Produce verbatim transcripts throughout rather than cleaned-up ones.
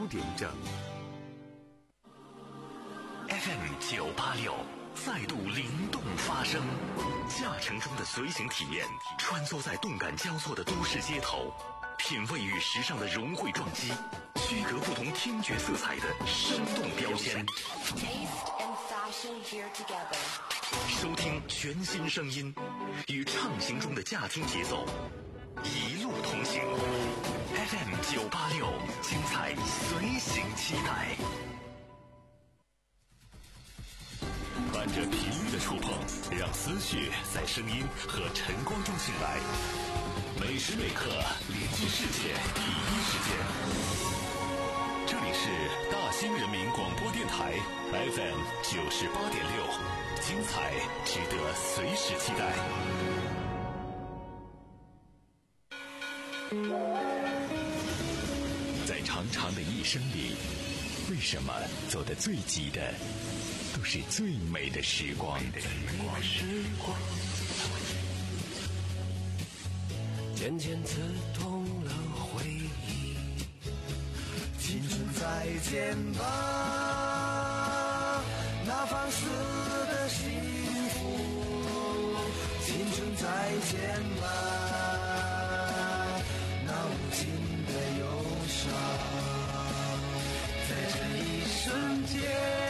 点整。F M 九八六再度灵动发声，驾乘中的随行体验，穿梭在动感交错的都市街头，品味与时尚的融汇撞击，区隔不同听觉色彩的生动标签。收听全新声音，与畅行中的驾听节奏，一路同行。F M 九八六，精彩随行期待。伴着频率的触碰，让思绪在声音和晨光中醒来。每时每刻连接世界第一时间。这里是大兴人民广播电台 F M 九十八点六，精彩值得随时期待。在长长的一生里，为什么走得最急的都是最美的时光？ 渐渐刺痛了回忆，青春再见吧，那放肆的幸福，青春再见吧，那无尽的忧伤，在这一瞬间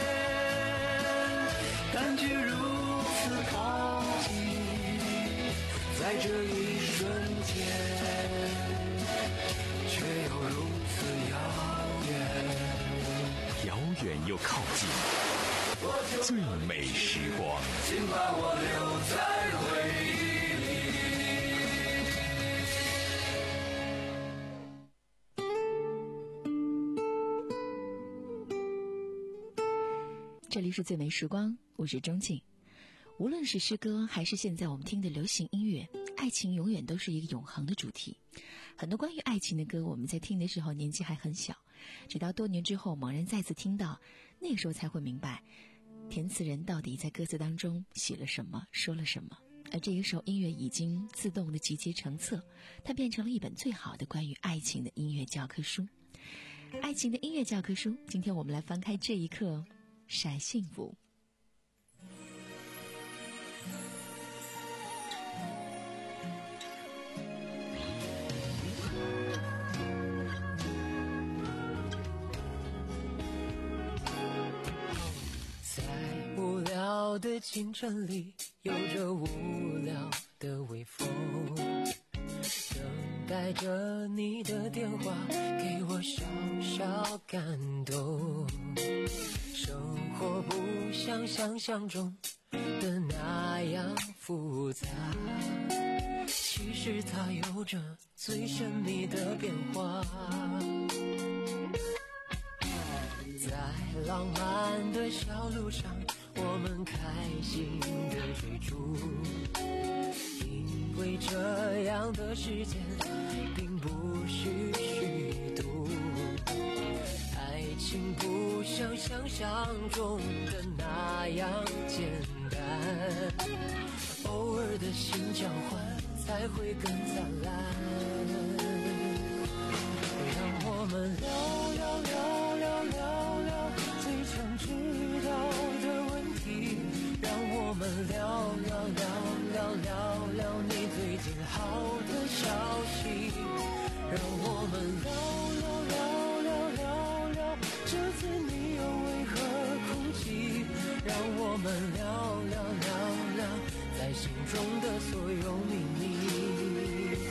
感觉如此靠近，在这一瞬间却又如此遥远， 遥远又靠近，最美时光， 请把我留在回忆里。这里是最美时光，我是钟静。无论是诗歌还是现在我们听的流行音乐，爱情永远都是一个永恒的主题。很多关于爱情的歌，我们在听的时候年纪还很小，直到多年之后猛然再次听到，那个时候才会明白填词人到底在歌词当中写了什么，说了什么。而这个时候音乐已经自动的集结成册，它变成了一本最好的关于爱情的音乐教科书。爱情的音乐教科书，今天我们来翻开这一课，晒幸福。 无聊的清晨里，有着无聊的微风，等待着你的电话，给我小小感动。生活不像想象中的那样复杂，其实它有着最神秘的变化。在浪漫的小路上，我们开心的追逐，因为这样的时间并不是虚度。爱情不像想象中的那样简单，偶尔的心交换才会更灿烂。让我们聊聊聊聊聊聊最想知道的问题，让我们聊聊聊聊聊聊你最近好的消息，让我们聊聊聊聊聊聊这次你又为何哭泣，让我们聊聊聊聊在心中的所有秘密。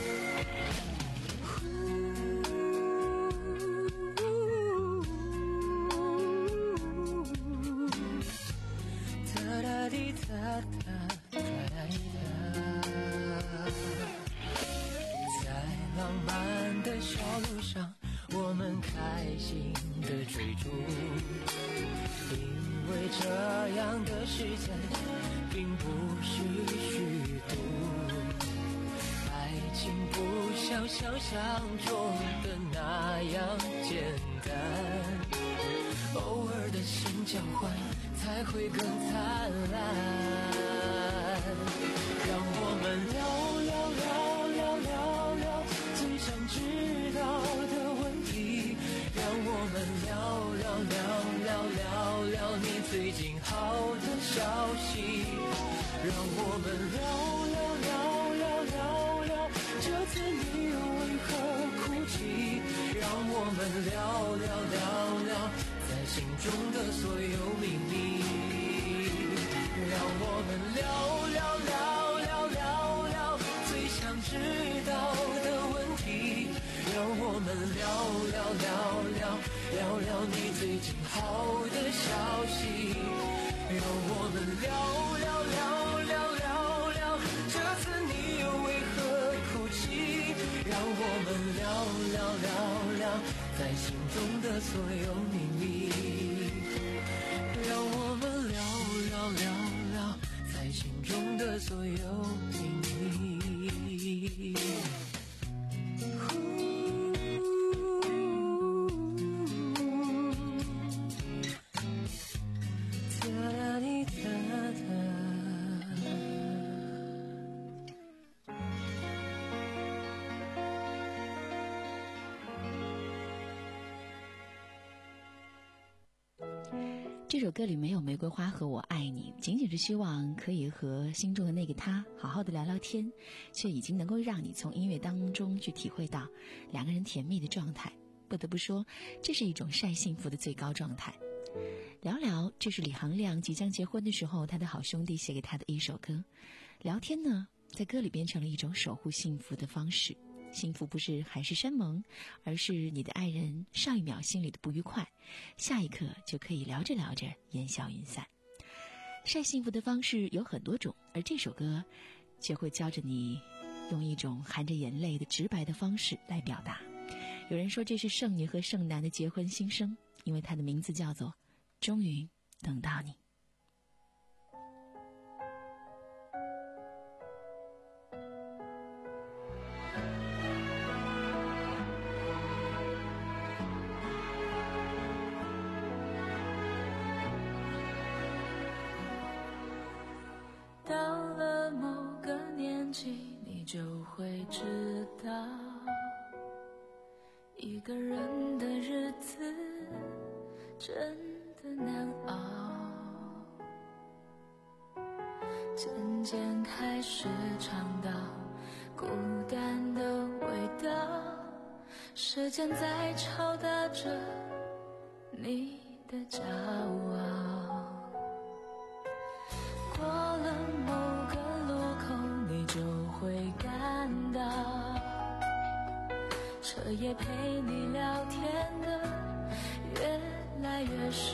在浪漫的小路上，我们开心的追逐，因为这样的时间并不是虚度。爱情不像想象中的那样简单，偶尔的心交换才会更灿烂。让我们聊聊聊聊聊聊最想知道的问题，让我们聊聊聊聊聊聊你最近好的消息，让我们聊聊聊聊聊聊这次你为何哭泣，让我们聊聊聊聊在心中的所有秘密，让我们聊聊聊聊聊聊最想知道的问题，让我们聊聊聊聊聊聊你最近好的消息，让我们聊聊聊聊聊聊这次你又为何哭泣，让我们聊聊聊聊在心中的所有秘密，让我们聊聊聊聊在心中的所有秘密。 这首歌里没有玫瑰花和我爱你，仅仅是希望可以和心中的那个他好好的聊聊天，却已经能够让你从音乐当中去体会到两个人甜蜜的状态。不得不说，这是一种晒幸福的最高状态。聊聊，这是李行亮即将结婚的时候他的好兄弟写给他的一首歌。聊天呢，在歌里变成了一种守护幸福的方式。幸福不是海誓山盟，而是你的爱人上一秒心里的不愉快，下一刻就可以聊着聊着烟消云散。晒幸福的方式有很多种，而这首歌却会教着你用一种含着眼泪的直白的方式来表达。有人说这是剩女和剩男的结婚心声，因为它的名字叫做终于等到你。 到了某个年纪，你就会知道，一个人的日子真的难熬，渐渐开始尝到孤单的味道，时间在敲打着你的骄傲，过了某个路口，你就会感到彻夜陪你聊天的越来越少，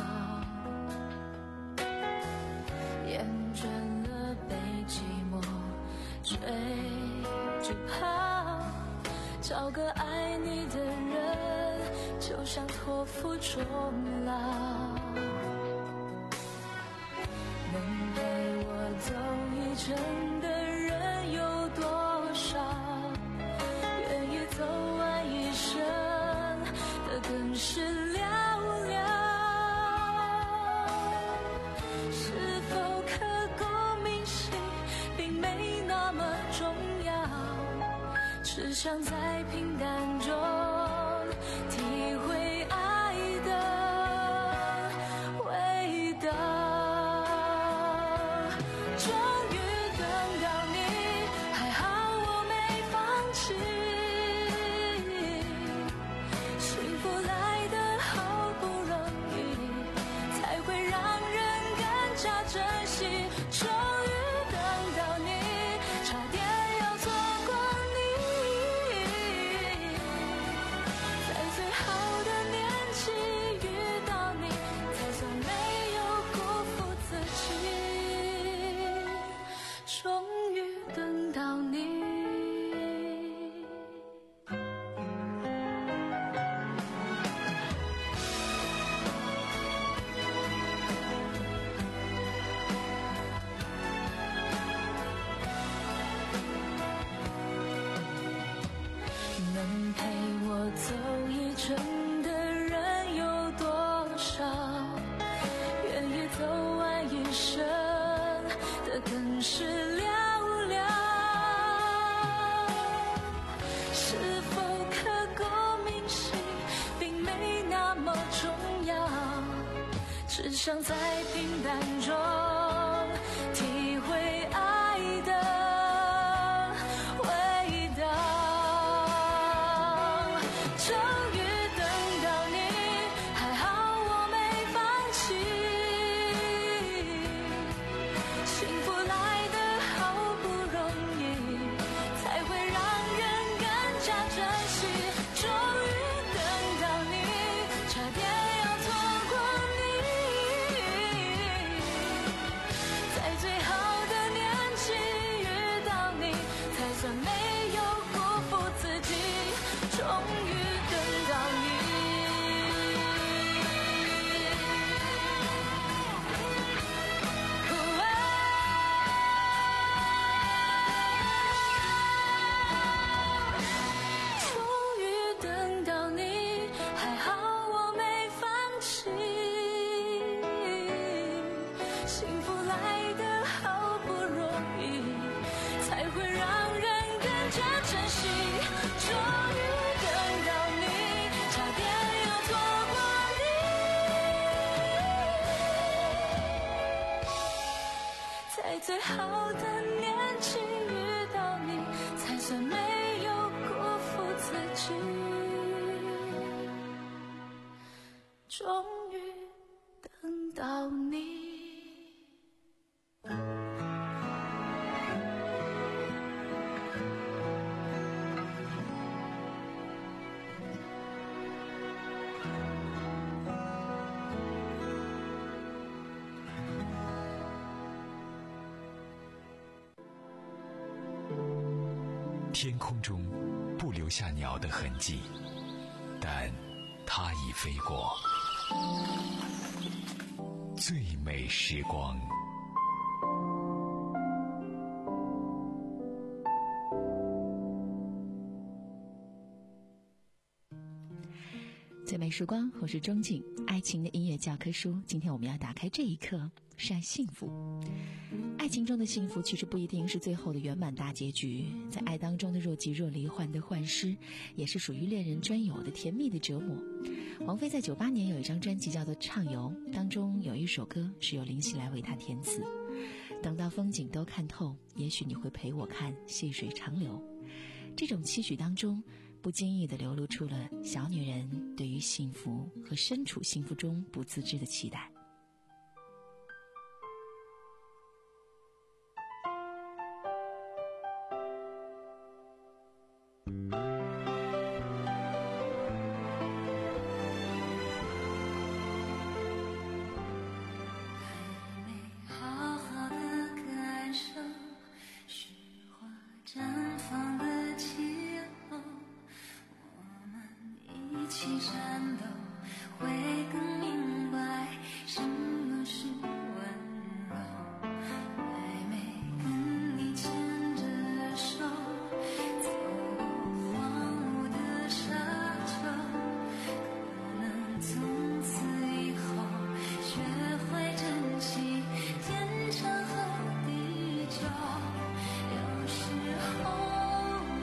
厌倦了被寂寞追着跑，找个爱你的人就像托付终老，能陪我走一程的人有多少，愿意走完一生的更是寥寥，是否刻骨铭心并没那么重要，只想在平淡中体会爱的味道，终于等到你，还好我没放弃，幸福来得好不容易，才会让人更加珍惜，终于等到你，差点要错过你， 只想在平淡中体会爱的味道。终于等到你，还好我没放弃，幸福来得好不容易，才会让人更加珍惜。终于等到你，差点要错过你，在最好的年纪遇到你，才算没有辜负自己。终于等到你，终于等到你，还好我没放弃，幸福来得好不容易，才会让人更加珍惜。终于等到你，差点要错过你，在最好的年纪遇到你，才算没有辜负自己。终于等到你。 天空中不留下鸟的痕迹，但它已飞过。最美时光。 最美时光，我是钟静，爱情的音乐教科书。今天我们要打开这一课，是爱幸福。爱情中的幸福其实不一定是最后的圆满大结局，在爱当中的若即若离、患得患失，也是属于恋人专有的甜蜜的折磨。王菲在九八年有一张专辑叫做《畅游》，当中有一首歌是由林夕来为她填词。等到风景都看透，也许你会陪我看细水长流。这种期许当中，不经意地流露出了小女人对于幸福和身处幸福中不自知的期待。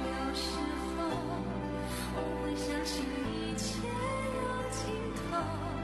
想起一切有尽头。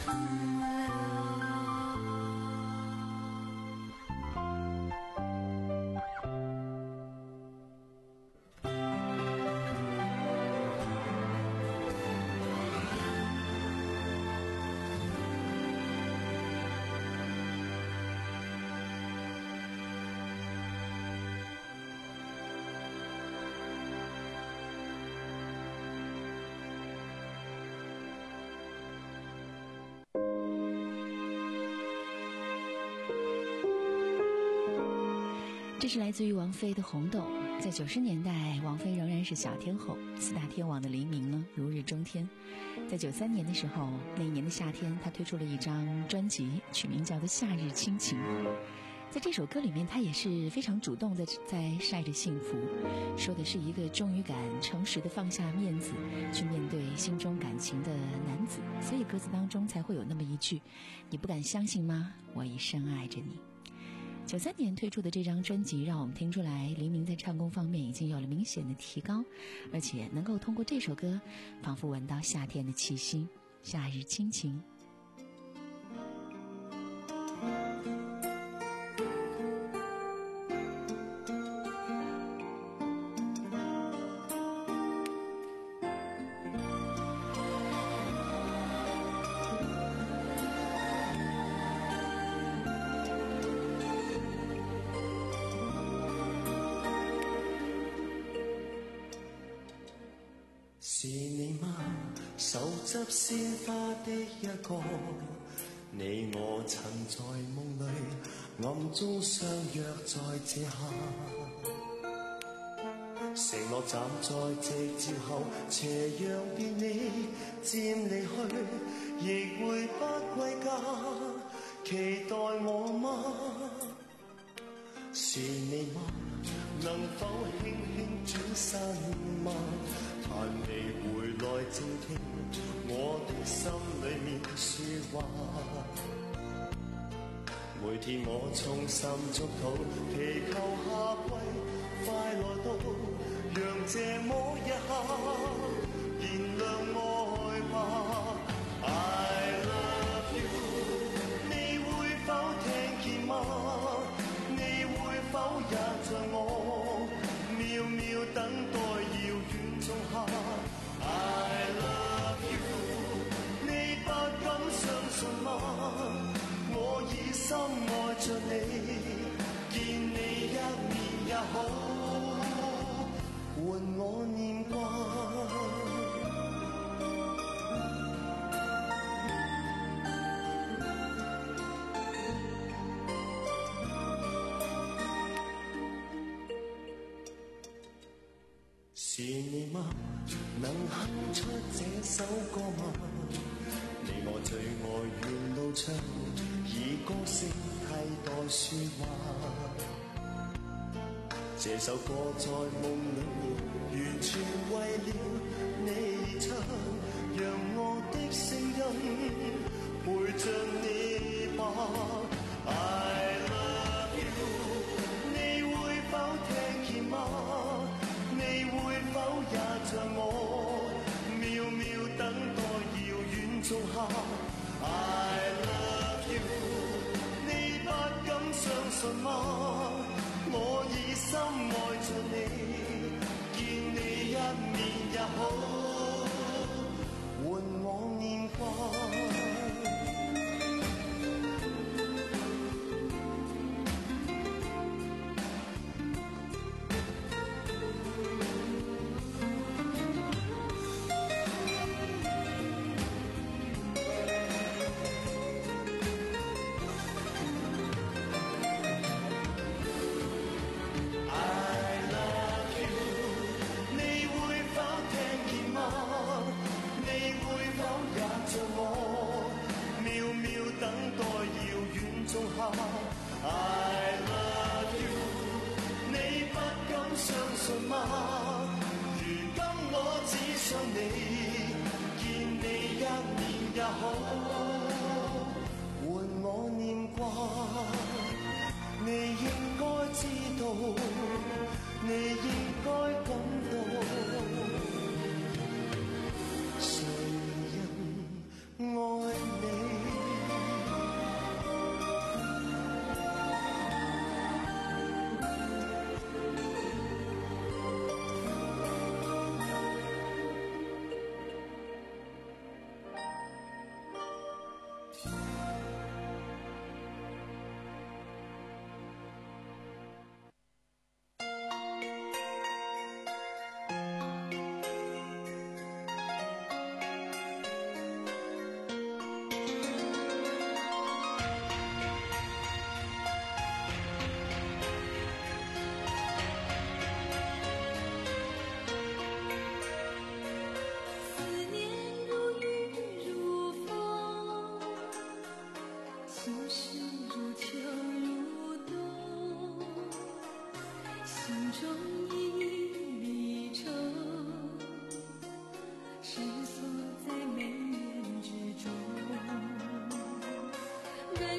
这是来自于王菲的《红豆》。在九十年代，王菲仍然是小天后，四大天王的黎明呢如日中天。在九三年的时候，那一年的夏天，她推出了一张专辑，取名叫做《夏日亲情》。在这首歌里面，她也是非常主动的在晒着幸福，说的是一个忠于敢诚实的放下面子去面对心中感情的男子，所以歌词当中才会有那么一句：你不敢相信吗？我已深爱着你。九三年推出的这张专辑，让我们听出来黎明在唱功方面已经有了明显的提高，而且能够通过这首歌仿佛闻到夏天的气息。夏日亲情。 是你嗎？手執鮮花的一個，你我曾在夢裏暗中相約在這下，承諾站在夕照後，斜陽別你漸離去，亦會不歸家，期待我嗎？是你嗎？能否輕輕轉身嗎？盼你回來靜聽我的心裏面說話，每天我衷心祝禱，祈求夏季快來到，讓這麼一刻燃亮愛吧。I love you， 你會否聽見嗎？你會否也像我渺渺等待遙遠仲夏 I love you， 你不敢相信嗎？我已深愛着你，見你一面也好，換我念掛。是你嗎？能哼出這首歌嗎？你我最愛沿路唱，以歌聲替代說話。這首歌在夢裏完全為了你唱，讓我的聲音陪着你吧。I love you， 你會否聽見嗎？你會否也像我渺渺等待遙遠仲夏 I love you， 你不敢相信嗎？我已深愛着你，見你一面也好，換我念掛。I love you， 你不敢相信嗎？如今我只想你，見你一面也好，換我念掛。你應該知道，你應該感到，誰人愛你？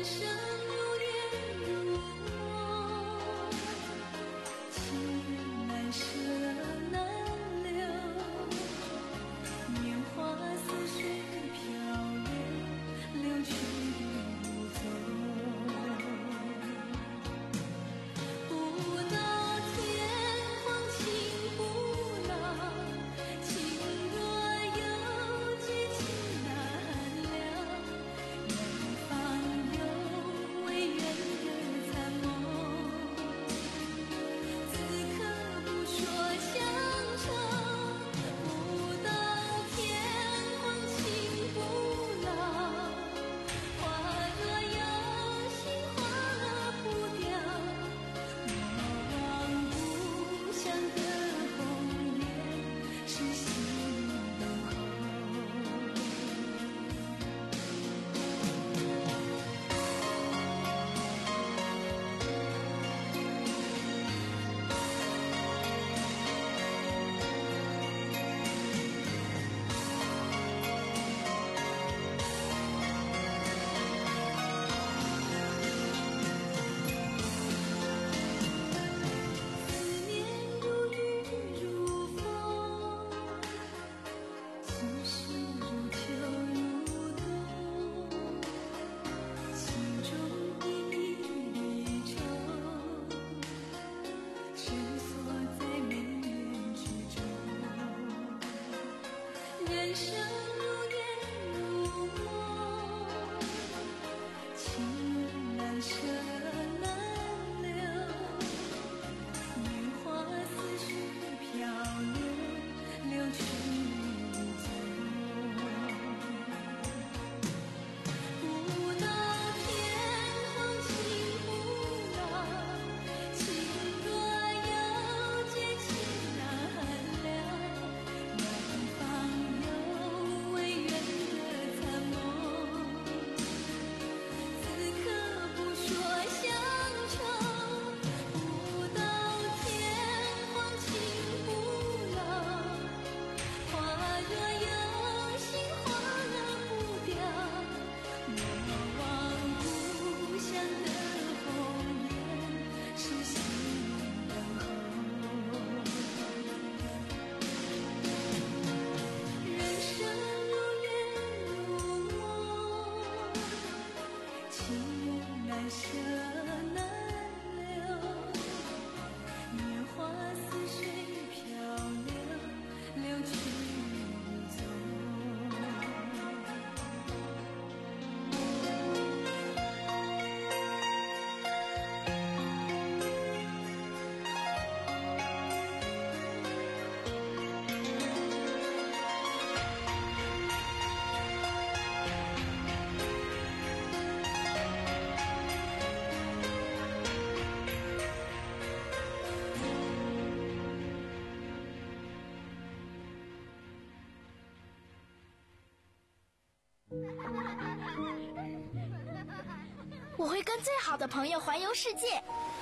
我会跟最好的朋友环游世界，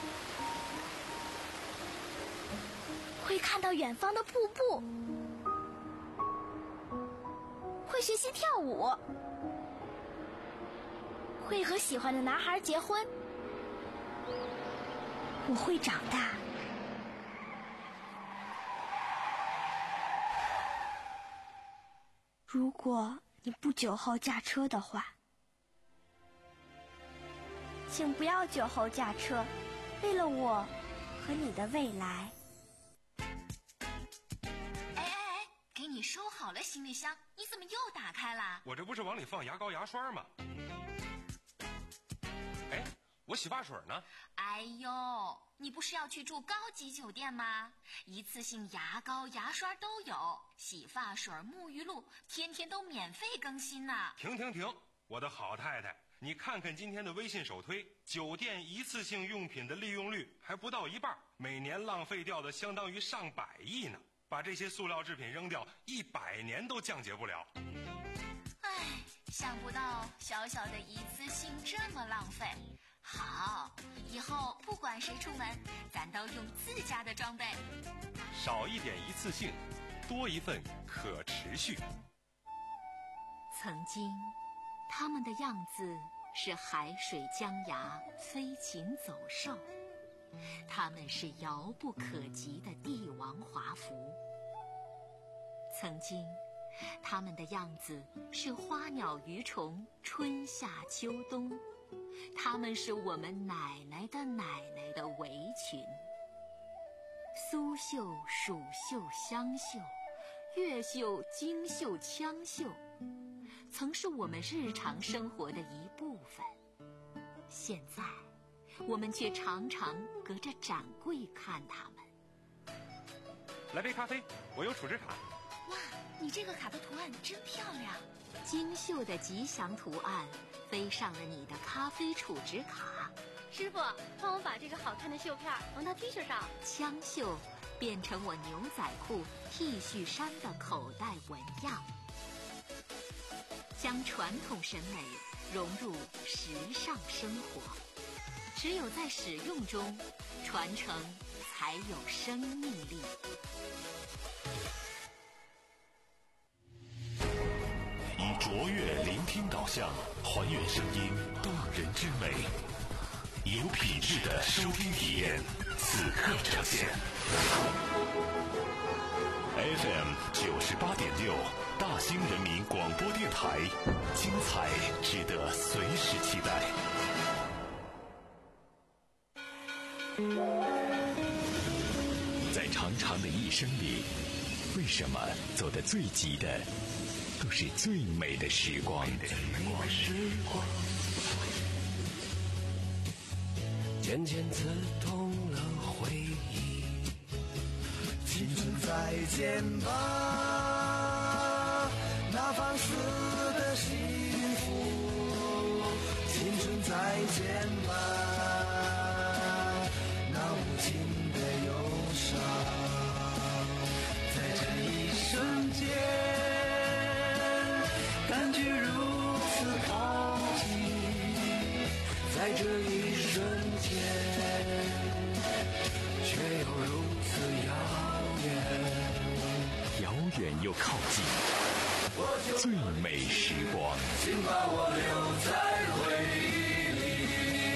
会看到远方的瀑布，会学习跳舞，会和喜欢的男孩结婚。我会长大。如果你不酒后驾车的话，请不要酒后驾车，为了我和你的未来。 哎哎哎，给你收好了行李箱，你怎么又打开了？ 我这不是往里放牙膏牙刷吗？哎，我洗发水呢？ 哎呦，你不是要去住高级酒店吗？一次性牙膏牙刷都有，洗发水沐浴露天天都免费更新呢。 停停停，我的好太太，你看看今天的微信首推，酒店一次性用品的利用率还不到一半，每年浪费掉的相当于上百亿呢。把这些塑料制品扔掉，一百年都降解不了。 唉，想不到小小的一次性这么浪费。好，以后不管谁出门，咱都用自家的装备。 少一点一次性，多一份可持续。 曾经，他们的样子是海水江崖，飞禽走兽，它们是遥不可及的帝王华服。曾经它们的样子是花鸟鱼虫，春夏秋冬，它们是我们奶奶的奶奶的围裙。苏绣、蜀绣、湘绣，越绣、京绣、羌绣，曾是我们日常生活的一部分。现在我们却常常隔着展柜看它们。 来杯咖啡，我有储值卡。 哇，你这个卡的图案真漂亮，精绣的吉祥图案飞上了你的咖啡储值卡。 师傅，帮我把这个好看的绣片缝到 T 恤上。 羌绣变成我牛仔裤、T 恤衫的口袋纹样，将传统审美融入时尚生活。只有在使用中，传承才有生命力。 以卓越聆听导向，还原声音动人之美，有品质的收听体验，此刻呈现。F M 九十八点六，大兴人民广播电台，精彩值得随时期待。 在长长的一生里，为什么走得最急的都是最美的时光？ 渐渐刺痛了回忆，青春再见吧，那放肆的幸福，青春再见吧，那无尽的忧伤，在这一瞬间感觉如此靠近，在这一瞬间却又如此遥远， 遥远又靠近，最美时光， 请把我留在回忆里。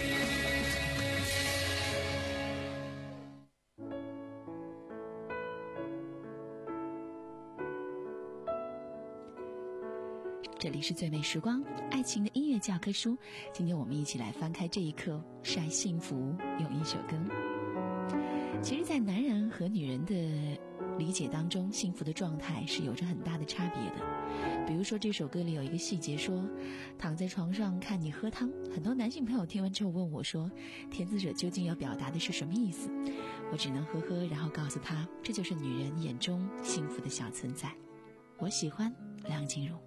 这里是最美时光，爱情的音乐教科书。今天我们一起来翻开这一课，晒幸福，用一首歌。其实在男人和女人的理解当中，幸福的状态是有着很大的差别的。比如说这首歌里有一个细节说，躺在床上看你喝汤。很多男性朋友听完之后问我说，填词者究竟要表达的是什么意思？我只能呵呵，然后告诉他，这就是女人眼中幸福的小存在。我喜欢梁静茹。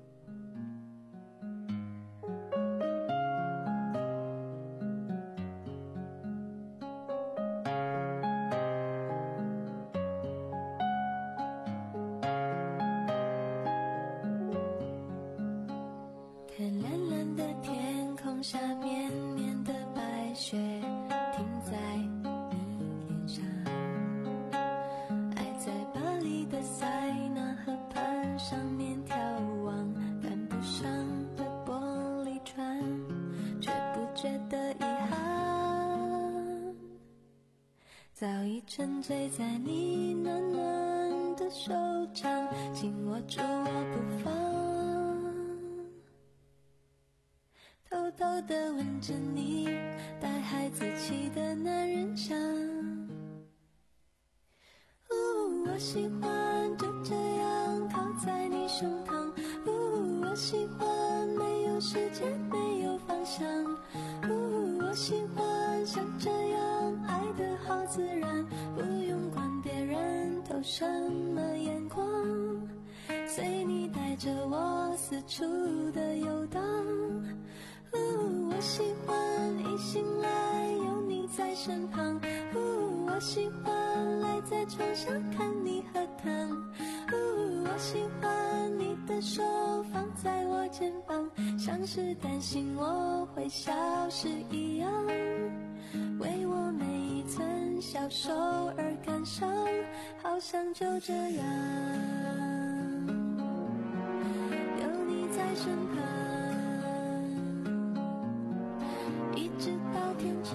早已沉醉在你暖暖的手掌，紧握住我不放，偷偷地吻着你带孩子气的男人香。呜，我喜欢就这样靠在你胸膛，呜，我喜欢没有时间没有方向，呜，我喜欢像这样爱得好自然，不用管别人投什么眼光，随你带着我四处的游荡。呜，我喜欢一醒来有你在身旁，呜，我喜欢赖在床上看你喝汤，呜，我喜欢你的手放在我肩膀，像是担心我会消失一样，为我每一寸消瘦而感伤，好像就这样有你在身旁。 一直到天长。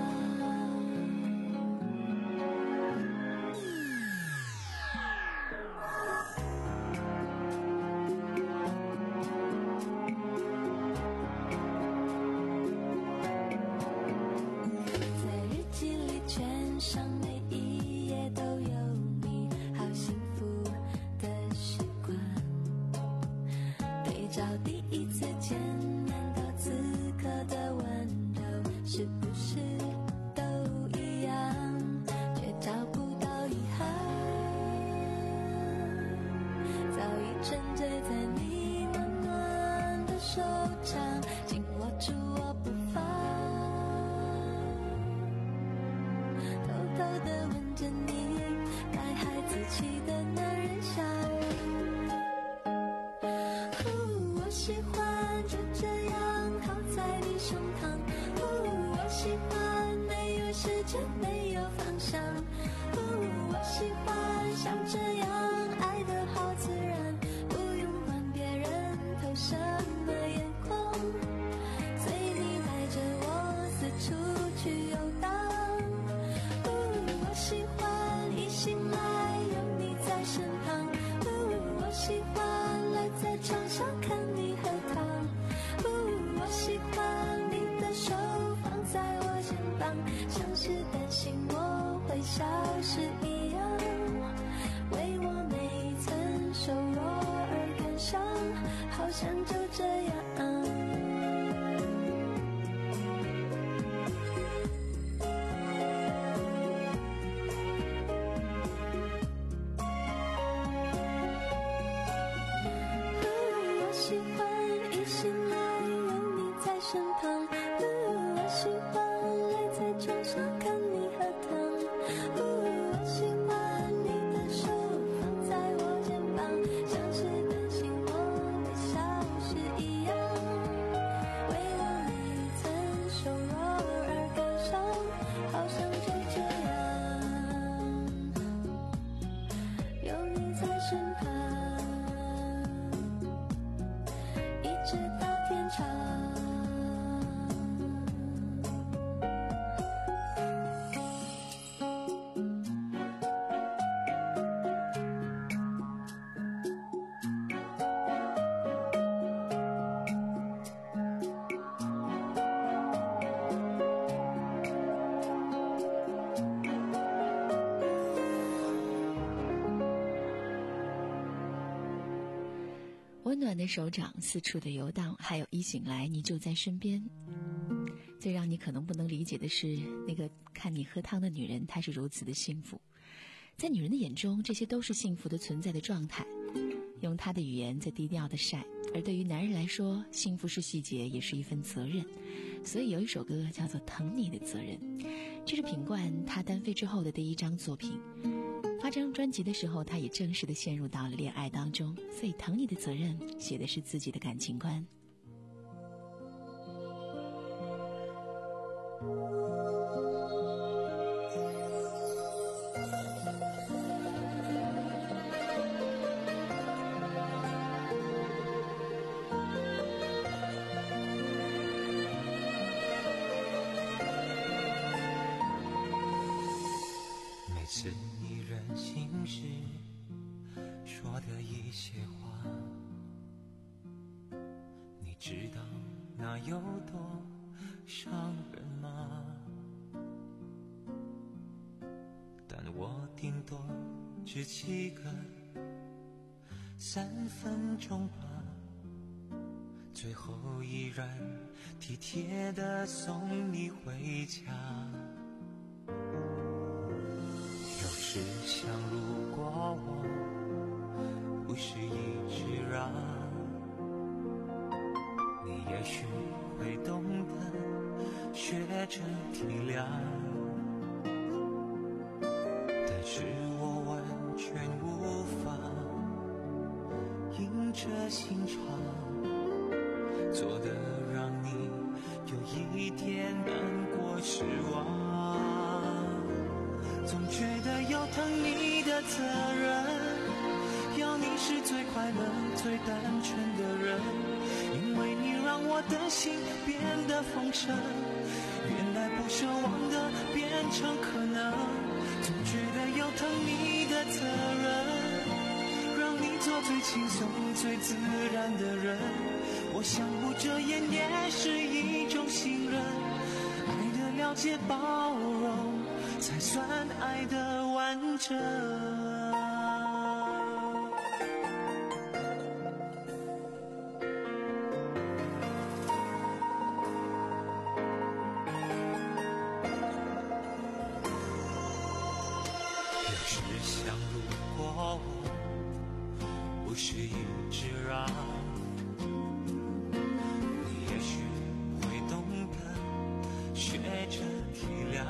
温暖的手掌四处的游荡，还有一醒来你就在身边。最让你可能不能理解的是，那个看你喝汤的女人，她是如此的幸福。在女人的眼中，这些都是幸福的存在的状态，用她的语言在低调的晒。而对于男人来说，幸福是细节，也是一份责任。所以有一首歌叫做《疼你的责任》，这是品冠他单飞之后的第一张作品。发这张专辑的时候，他也正式的陷入到了恋爱当中，所以《疼你的责任》写的是自己的感情观。 每次你任性时说的一些话，你知道那有多伤人吗？但我顶多只记个三分钟吧，最后依然体贴地送你回家。只想如果我不是一直让你，也许会懂得学着体谅，但是我完全无法硬着心肠做得让你有一点难过失望。总觉得要疼你的责任，要你是最快乐最单纯的人，因为你让我的心变得丰盛， 原来不奢望的变成可能，总觉得要疼你的责任，让你做最轻松最自然的人。我相互遮掩也是一种信任，爱的了解包容才算爱的完整。不是一直让你，也许会懂得学着体谅，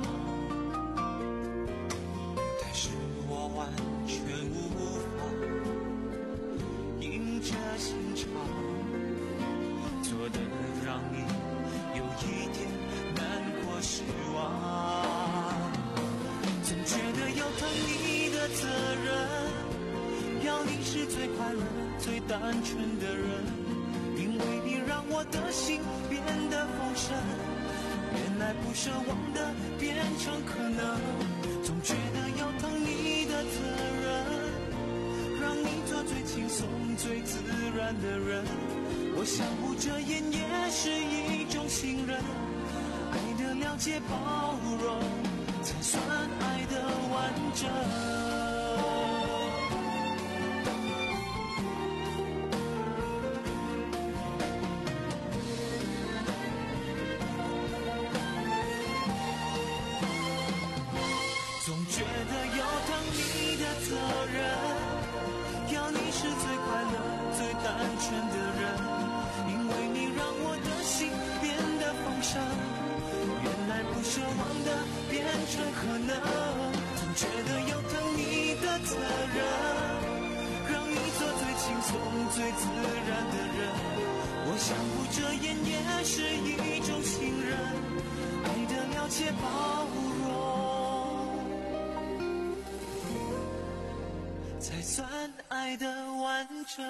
但是我完全无法硬着心肠，做的让你有一点难过失望，总觉得要疼你的责任，要你是最快乐最单纯的人，因为你让我的心变得丰盛，原来不奢望的变成可能，总觉得要疼你的责任，让你做最轻松最自然的人。我相互遮掩也是一种信任，爱的了解包容才算爱的完整。责任，要你是最快乐最单纯的人，因为你让我的心变得丰盛，原来不奢望的变成可能，总觉得要疼你的责任，让你做最轻松最自然的人。我相互遮掩也是一种信任，爱的了解包容才算爱的完整。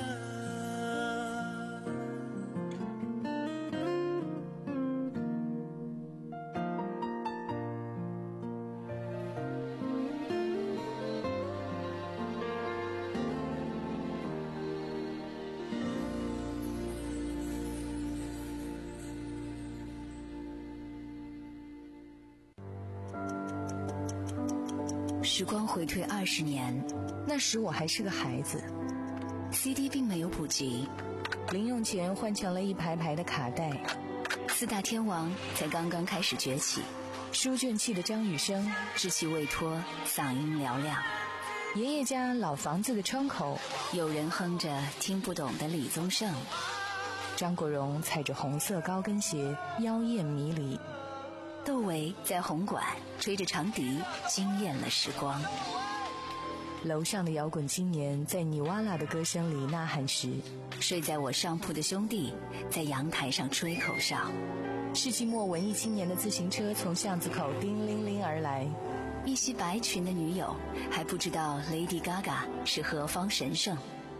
时光回退二十年，那时我还是个孩子 ，C D 并没有普及，零用钱换成了一排排的卡带，四大天王才刚刚开始崛起，书卷气的张雨生稚气未脱，嗓音嘹亮，爷爷家老房子的窗口，有人哼着听不懂的李宗盛，张国荣踩着红色高跟鞋，妖艳迷离。窦唯在红馆吹着长笛，惊艳了时光。楼上的摇滚青年在尼瓦拉的歌声里呐喊时，睡在我上铺的兄弟在阳台上吹口哨。世纪末文艺青年的自行车从巷子口叮铃铃而来，一袭白裙的女友还不知道 Lady Gaga 是何方神圣。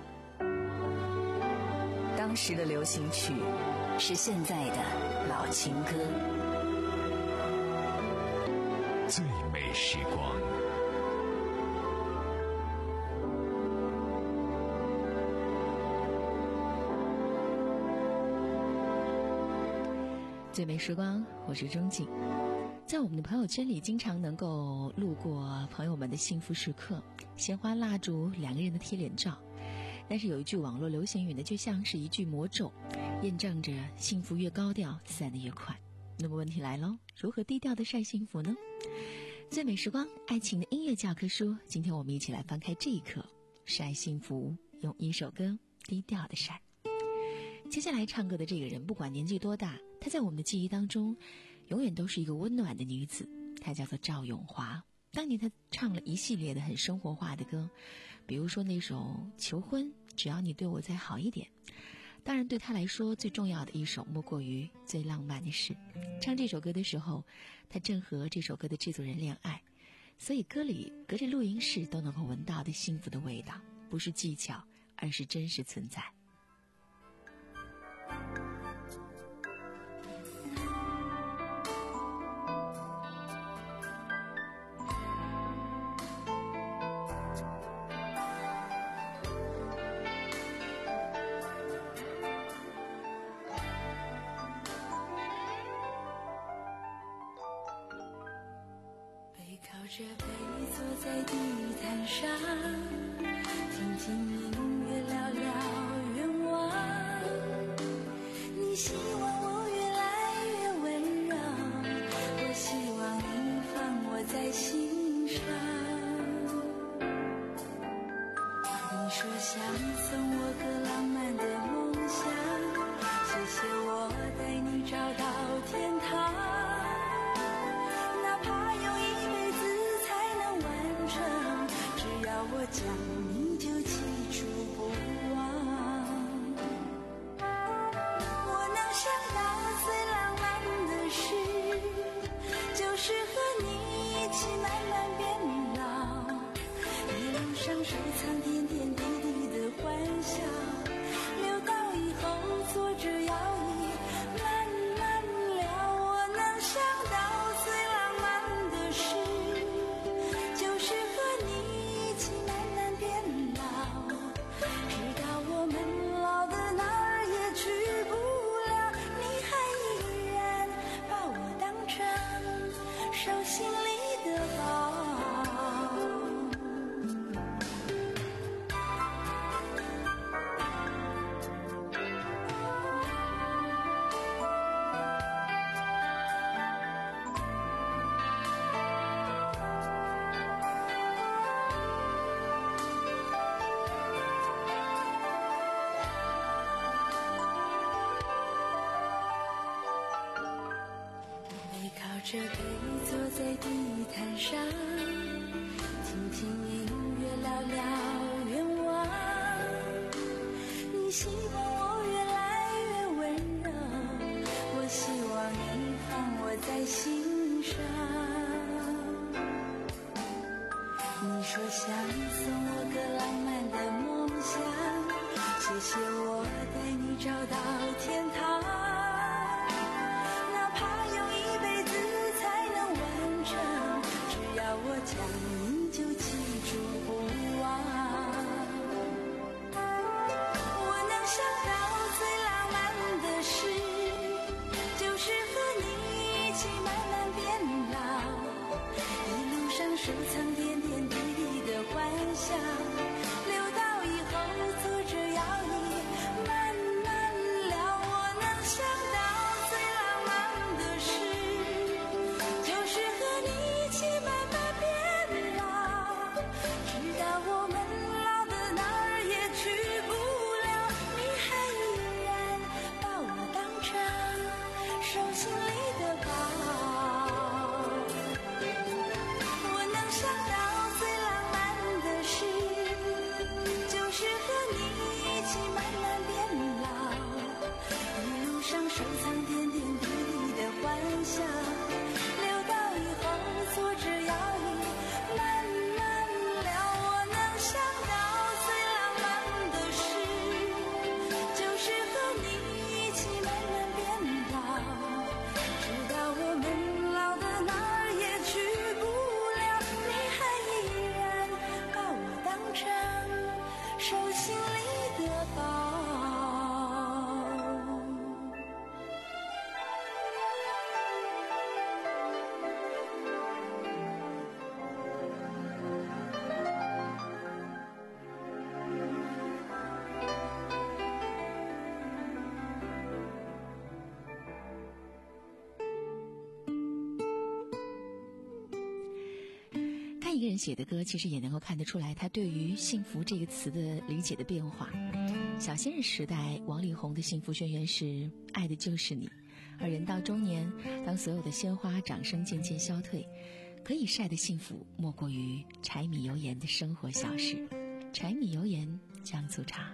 当时的流行曲是现在的老情歌。 最美时光， 最美时光，我是钟景。在我们的朋友圈里，经常能够路过朋友们的幸福时刻，鲜花、蜡烛，两个人的贴脸照。但是有一句网络流行语呢，就像是一句魔咒，验证着幸福越高调，散得越快。那么问题来喽，如何低调的晒幸福呢？最美时光，爱情的音乐教科书，今天我们一起来翻开这一课，晒幸福，用一首歌低调的晒。接下来唱歌的这个人，不管年纪多大，她在我们的记忆当中永远都是一个温暖的女子，她叫做赵咏华。当年她唱了一系列的很生活化的歌，比如说那首《求婚》，只要你对我再好一点。当然对她来说最重要的一首莫过于最浪漫的事。唱这首歌的时候，她正和这首歌的制作人恋爱，所以歌里隔着录音室都能够闻到的幸福的味道，不是技巧，而是真实存在。 着背坐在地毯上，听听音乐，聊聊愿望。你希望我越来越温柔，我希望你放我在心上。你说想送我个浪漫的梦想，谢谢我带你找到天堂。哪怕有一辈子才能完成，只要我讲你就记住不忘。我能想到最浪漫的事，就是和你一起慢慢变老，一路上收藏点点滴滴的欢笑，留到以后坐着摇椅慢慢聊。我能想到最浪漫的事，就是和你一起慢慢变老，直到我们老的哪儿也去不了，你还依然把我当成手心里的宝。背靠着背坐在地毯上，听听音乐，聊聊愿望。你希望我越来越温柔，我希望你放我在心上。你说想送我个浪漫的梦想，谢谢我带你找到天堂。哪怕有一辈子才能完成，只要我讲你就记住不忘。我能想到最浪漫的事，就是和你一起慢慢变老，一路上收藏点点滴滴的欢笑，留到以后坐着摇椅慢慢聊。我能想到最浪漫的事，就是和你一起慢慢变老，直到我们老的哪儿也去不了，你还依然把我当成手心里的宝。我能想到最浪漫的事，就是和你一起慢慢变老，一路上收藏点点滴滴的欢笑，留到以后坐着摇椅慢慢聊。我能想到最浪漫的事，就是和你一起慢慢变老，直到我们老的哪儿也去不了，你还依然把我当成手心里的宝。 看一个人写的歌，其实也能够看得出来他对于幸福这个词的理解的变化。小鲜肉时代，王力宏的幸福宣言是爱的就是你，而人到中年，当所有的鲜花掌声渐渐消退，可以晒的幸福莫过于柴米油盐的生活小事。柴米油盐酱醋茶。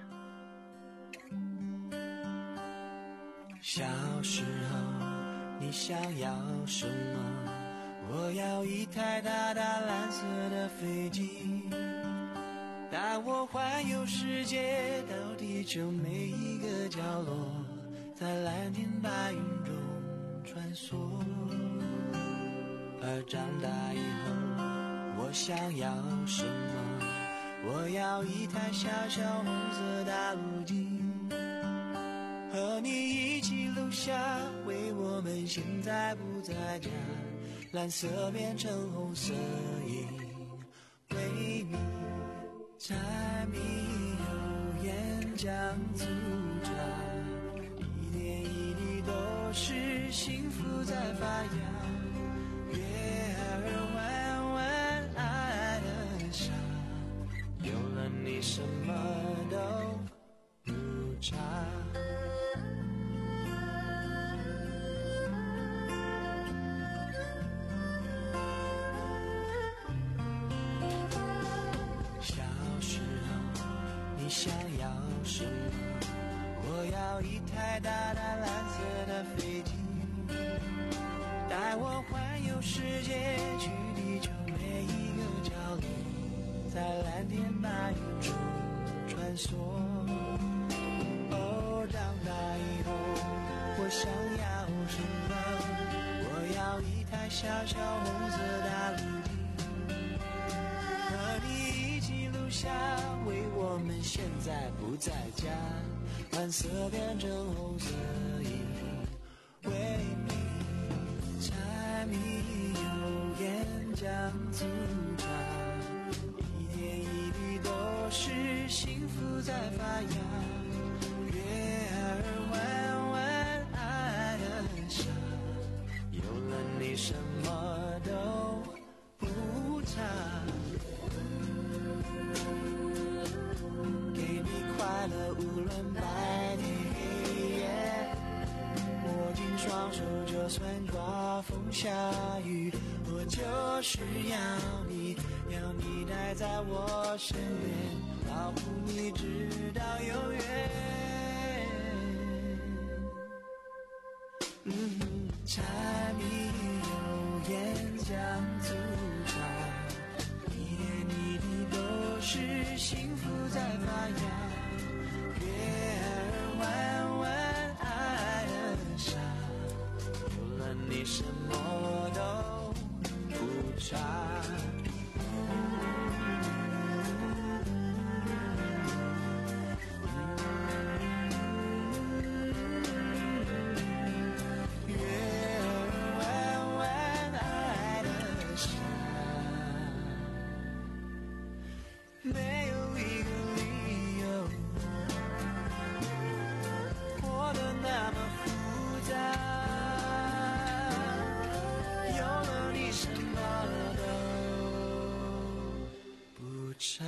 小时候你想要什么？我要一台大大蓝色的飞机，带我环游世界，到地球每一个角落，在蓝天白云中穿梭。而长大以后我想要什么？我要一台小小红色大陆机，和你一起录下为我们现在不在家蓝色变成红色，因为你柴米油盐酱醋茶，一点一滴都是幸福在发芽，月儿弯弯爱的傻，有了你什么都不差。你想要什么？我要一台大大蓝色的飞机，带我环游世界，去地球每一个角落，在蓝天白云中穿梭。哦，长大以后我想要什么？我要一台小小红色大陆地，和你一起录下为我们现在不在家，蓝色变成红色，因为你柴米油盐酱醋茶，一点一滴都是幸福在发芽，月儿弯弯爱的傻，有了你什么都不差。快乐无论白天黑夜，握紧双手就算刮风下雨，我就是要你，要你待在我身边，保护你直到永远。嗯，柴米油盐酱醋茶，一点一滴都是幸福在发芽，弯弯爱的傻，有了你什么都不差。月儿弯弯爱的傻，没有一个理由活得那么复杂，有了你什么都不差。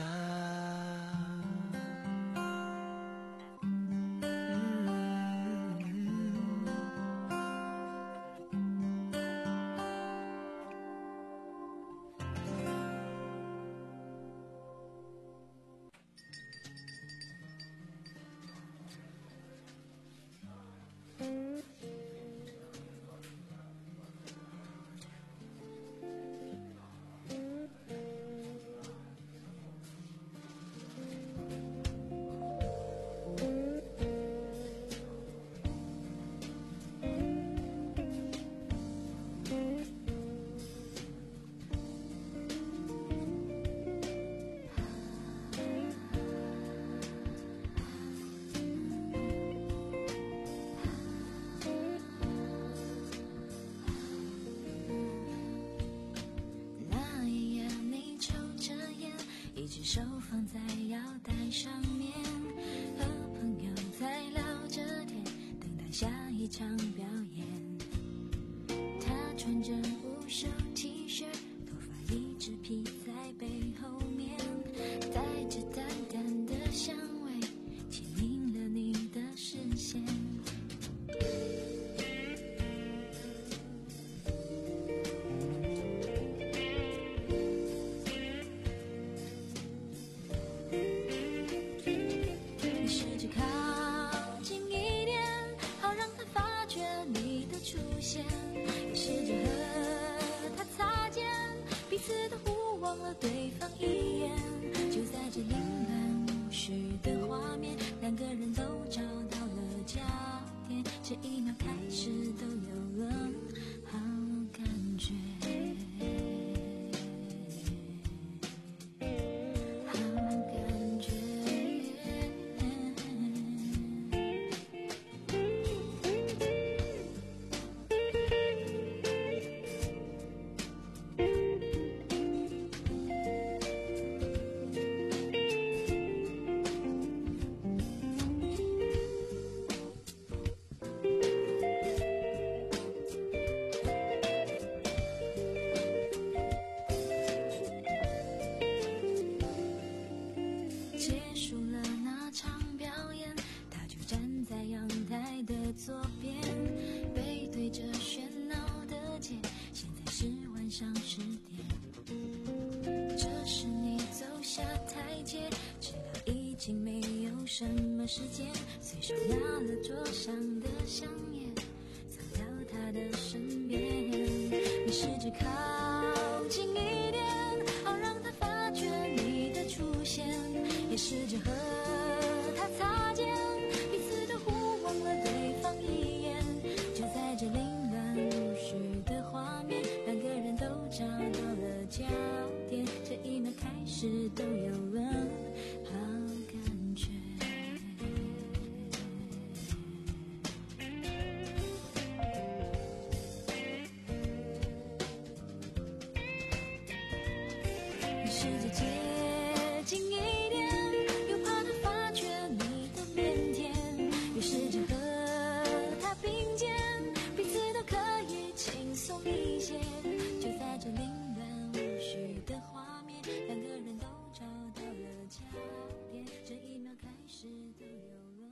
手放在腰带上面，和朋友在聊着天，等待下一场表演。他穿着无袖 T 恤，头发一直披在背后面，带着淡淡的香味，牵引了你的视线。对方一眼，就在这凌乱无序的画面，两个人都找到了焦点，这一秒开始都有了好感觉，好感觉。 上十点。这时你走下台阶，知道已经没有什么时间，随手拿了桌上的香烟，藏到他的身边。你试着靠近一点，好让他发觉你的出现，也试着和他擦肩，彼此都互望了对方一眼。就在这凌乱无序的画面，两个人都找到了焦点，这一秒开始都有了好感觉。你试着接近一点，又怕他发觉你的腼腆，又试着和他并肩，彼此都可以轻松一些。就在这凌乱无序的画面，两个人都找到了焦点，这一秒开始都有了。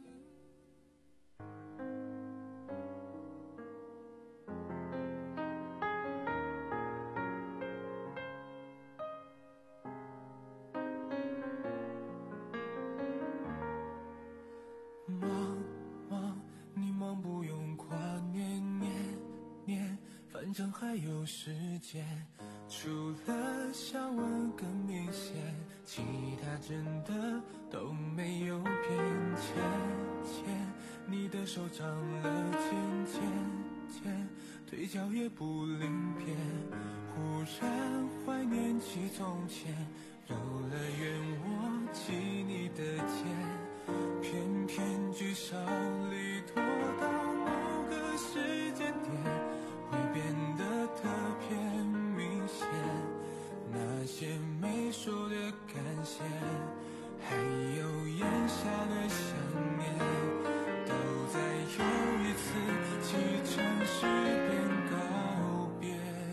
忙忙，你忙不用挂念念念，反正还有时间。除了香吻更明显，其他真的都没有变。牵牵你的手长了尖尖尖，腿脚也不灵便。忽然怀念起从前，游乐园握起你的肩，偏偏聚少离多，到某个时间点会变得特别明显。那些没说的感谢，还有咽下的想念，都在有一次启程时便告别。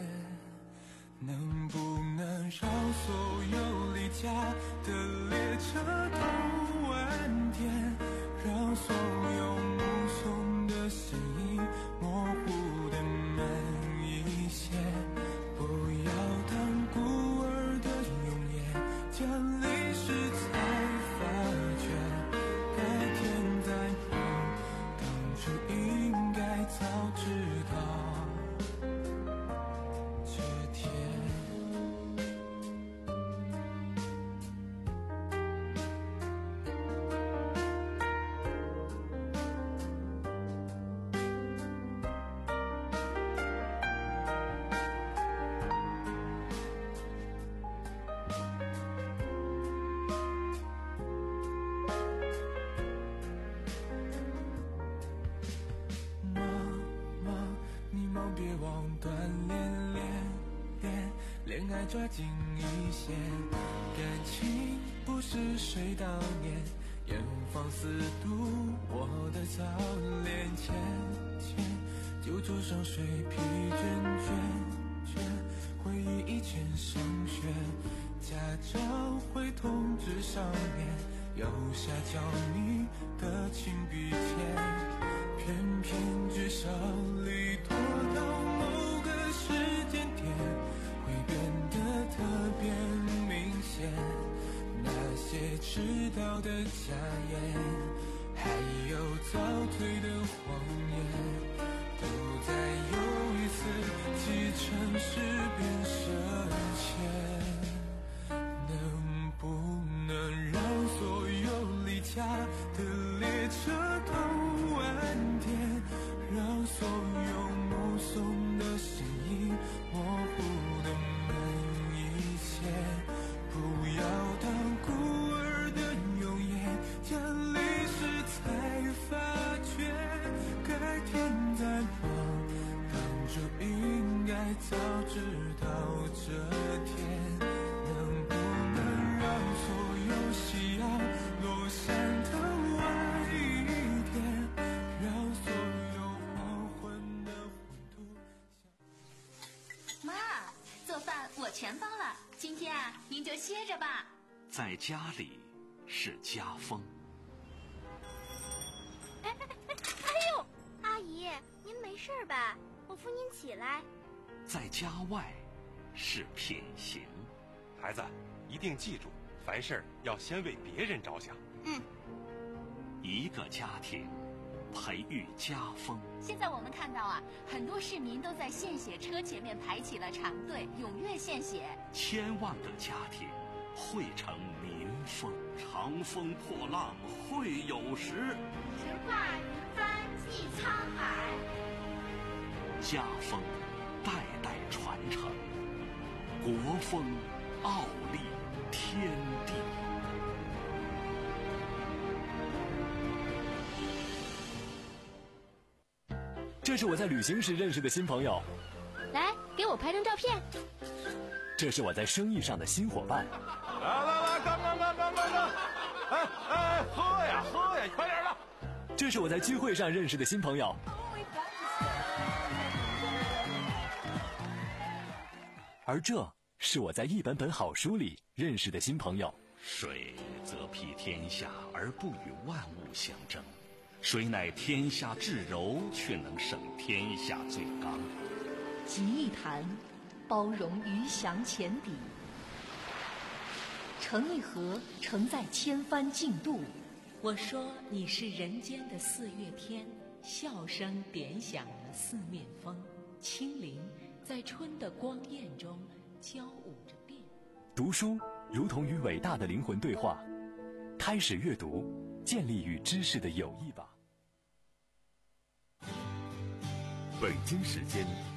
能不能让所有离家的列车都晚点，让所有目送的身影模糊的慢一些，不要当孤儿的永远，将历史才发觉，改天再碰，当初应该早知道这天。忙忙，你忙别忘锻炼练练，恋爱抓紧一些，感情不是水到年，严防死堵我的早恋。牵牵酒桌上水疲倦倦倦，回忆以前上学，家长会通知上面右下角你的亲笔签，偏偏聚少离多，到某个时间点会变得特别明显。那些迟到的假言，还有早退的谎言，都在有一次启程时便深陷。能不能让所有离家的列车都晚点，让所有目送的身影模糊的慢一些，不要当孤儿的永远，将历史才发觉，改天再忙，当初应该早知道这天。能不能让所有夕阳落山的晚一点，让所有黄昏的混沌。 妈，做饭我全包了，今天啊，您就歇着吧。 在家里是家风。 哎哎哎哎呦，阿姨，您没事吧？我扶您起来。 在家外是品行。 孩子，一定记住，凡事要先为别人着想。 嗯。 一个家庭培育家风。 现在我们看到啊，很多市民都在献血车前面排起了长队，踊跃献血。 千万个家庭汇成民风。长风破浪会有时， 直挂云帆济沧海。 家风代代传承，国风傲立天地。 这是我在旅行时认识的新朋友， 来给我拍张照片。 这是我在生意上的新伙伴。 来来来，干干干干干干！哎哎，喝呀喝呀，快点的！ 这是我在聚会上认识的新朋友。而这是我在一本本好书里认识的新朋友。 水则披天下而不与万物相争，水乃天下至柔，却能胜天下最刚。 集一坛，包容鱼翔浅底；成一河，承载千帆竞渡。我说你是人间的四月天，笑声点响了四面风，清灵在春的光艳中交舞着变。 读书如同与伟大的灵魂对话，开始阅读，建立与知识的友谊吧。 北京时间